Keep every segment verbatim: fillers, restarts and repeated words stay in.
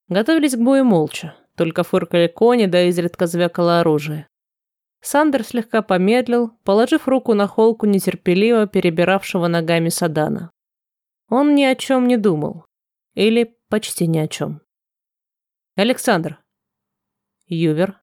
Готовились к бою молча, только фыркали кони, да изредка звякало оружие. Сандер слегка помедлил, положив руку на холку нетерпеливо перебиравшего ногами Садана. Он ни о чем не думал. Или почти ни о чем. «Александр!» «Ювер?»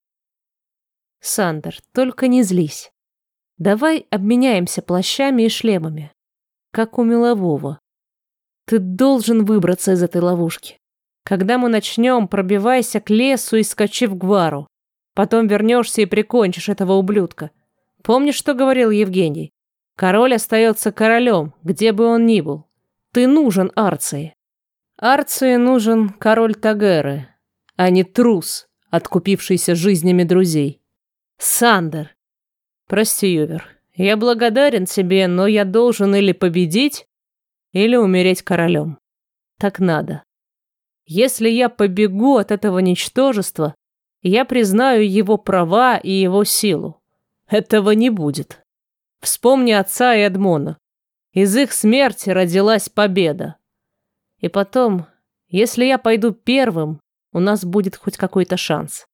«Сандер, только не злись. Давай обменяемся плащами и шлемами, как у мелового. Ты должен выбраться из этой ловушки. Когда мы начнем, пробивайся к лесу и скачи в Гвару. Потом вернешься и прикончишь этого ублюдка. Помнишь, что говорил Евгений? Король остается королем, где бы он ни был. Ты нужен Арции. Арции нужен король Тагеры, а не трус, откупившийся жизнями друзей. Сандер. Прости, Ювер, я благодарен тебе, но я должен или победить, или умереть королем. Так надо. Если я побегу от этого ничтожества, я признаю его права и его силу. Этого не будет. Вспомни отца и Эдмона. Из их смерти родилась победа. И потом, если я пойду первым, у нас будет хоть какой-то шанс.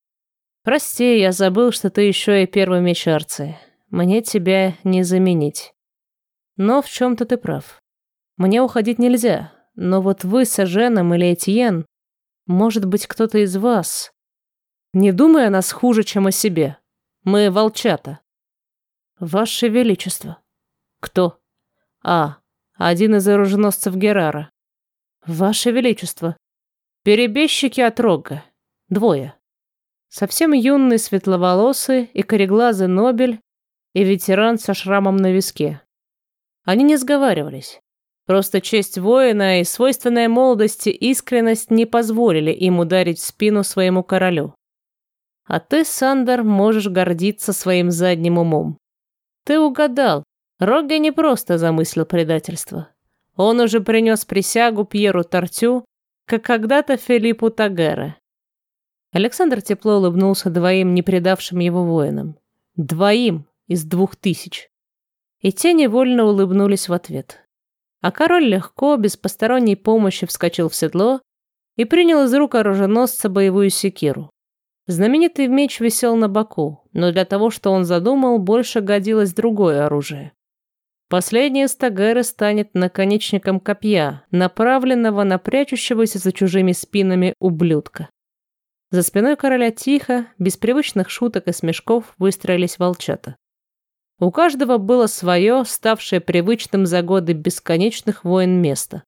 Прости, я забыл, что ты еще и первый меч Арции. Мне тебя не заменить. Но в чем-то ты прав. Мне уходить нельзя, но вот вы с Эженом или Этьен, может быть, кто-то из вас, не думай о нас хуже, чем о себе. Мы волчата. Ваше Величество. Кто? А, один из оруженосцев Герара. Ваше Величество. Перебежчики от Рогга. Двое. Совсем юный светловолосый и кореглазый Нобель и ветеран со шрамом на виске. Они не сговаривались. Просто честь воина и свойственная молодости искренность не позволили им ударить в спину своему королю. А ты, Сандер, можешь гордиться своим задним умом. Ты угадал. Рогга не просто замыслил предательство. Он уже принес присягу Пьеру Тартю, как когда-то Филиппу Тагере. Александр тепло улыбнулся двоим не предавшим его воинам. Двоим из двух тысяч. И те невольно улыбнулись в ответ. А король легко, без посторонней помощи вскочил в седло и принял из рук оруженосца боевую секиру. Знаменитый меч висел на боку, но для того, что он задумал, больше годилось другое оружие. Последний из Тагеры станет наконечником копья, направленного на прячущегося за чужими спинами ублюдка. За спиной короля тихо, без привычных шуток и смешков, выстроились волчата. У каждого было свое, ставшее привычным за годы бесконечных войн место.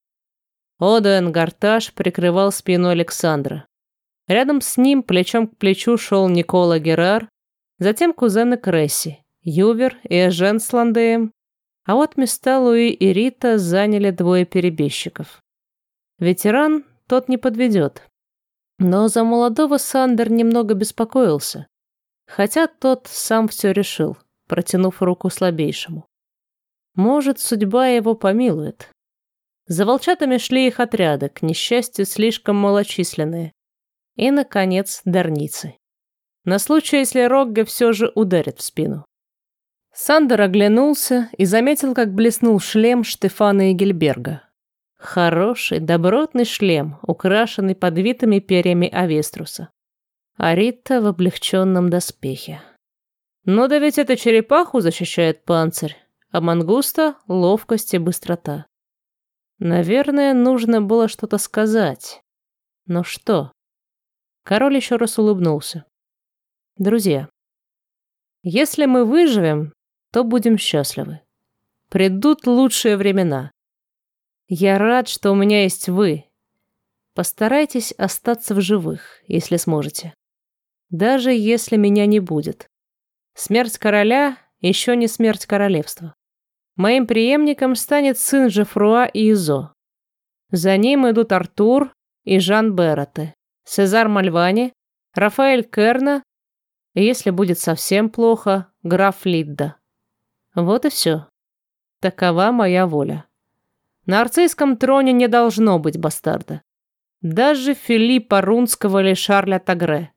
Одуэн Гарташ прикрывал спину Александра. Рядом с ним, плечом к плечу, шел Никола Герар, затем кузены Кресси, Ювер и Эжен с Ландеем, а вот места Луи и Рита заняли двое перебежчиков. Ветеран тот не подведет. Но за молодого Сандер немного беспокоился, хотя тот сам все решил, протянув руку слабейшему. Может, судьба его помилует. За волчатами шли их отряды, к несчастью, слишком малочисленные. И, наконец, дарницы. На случай, если Рогга все же ударит в спину. Сандер оглянулся и заметил, как блеснул шлем Штефана Эгельберга. Хороший, добротный шлем, украшенный подвитыми перьями Авеструса. А Рита в облегченном доспехе. Но да ведь это черепаху защищает панцирь, а мангуста — ловкость и быстрота. Наверное, нужно было что-то сказать. Но что? Король еще раз улыбнулся. Друзья, если мы выживем, то будем счастливы. Придут лучшие времена. Я рад, что у меня есть вы. Постарайтесь остаться в живых, если сможете. Даже если меня не будет. Смерть короля еще не смерть королевства. Моим преемником станет сын Жефруа и Изо. За ним идут Артур и Жан Бероте, Сезар Мальвани, Рафаэль Керна и, если будет совсем плохо, граф Лидда. Вот и все. Такова моя воля. На арцийском троне не должно быть бастарда. Даже Филиппа Рунского или Шарля Тагре.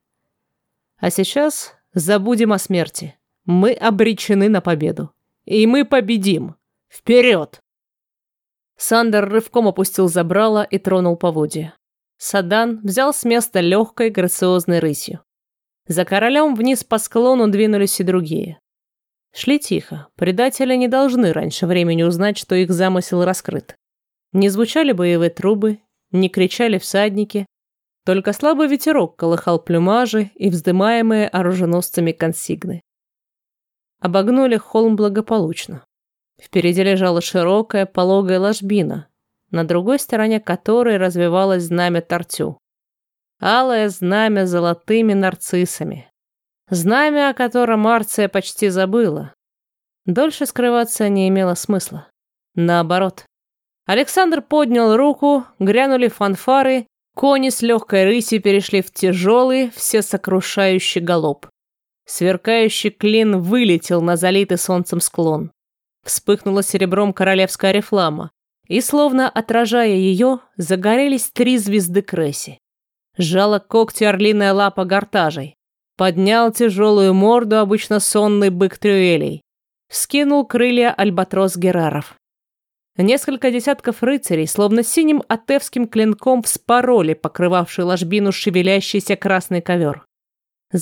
А сейчас забудем о смерти. Мы обречены на победу. И мы победим. Вперед! Сандер рывком опустил забрало и тронул поводья. Садан взял с места легкой, грациозной рысью. За королем вниз по склону двинулись и другие. Шли тихо, предатели не должны раньше времени узнать, что их замысел раскрыт. Не звучали боевые трубы, не кричали всадники, только слабый ветерок колыхал плюмажи и вздымаемые оруженосцами консигны. Обогнули холм благополучно. Впереди лежала широкая, пологая ложбина, на другой стороне которой развивалось знамя Тартю. Алое знамя с золотыми нарциссами. Знамя, о котором Марция почти забыла. Дольше скрываться не имело смысла. Наоборот. Александр поднял руку, грянули фанфары, кони с легкой рысью перешли в тяжелый, всесокрушающий галоп. Сверкающий клин вылетел на залитый солнцем склон. Вспыхнула серебром королевская орифлама, и, словно отражая ее, загорелись три звезды Кресси. Сжала когти орлиная лапа гортажей. Поднял тяжелую морду обычно сонный бык Трюэлей. Вскинул крылья альбатрос Гераров. Несколько десятков рыцарей, словно синим атевским клинком, вспороли покрывавший ложбину шевелящийся красный ковер.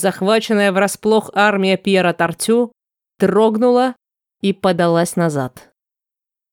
Захваченная врасплох армия Пьера Тартю дрогнула и подалась назад.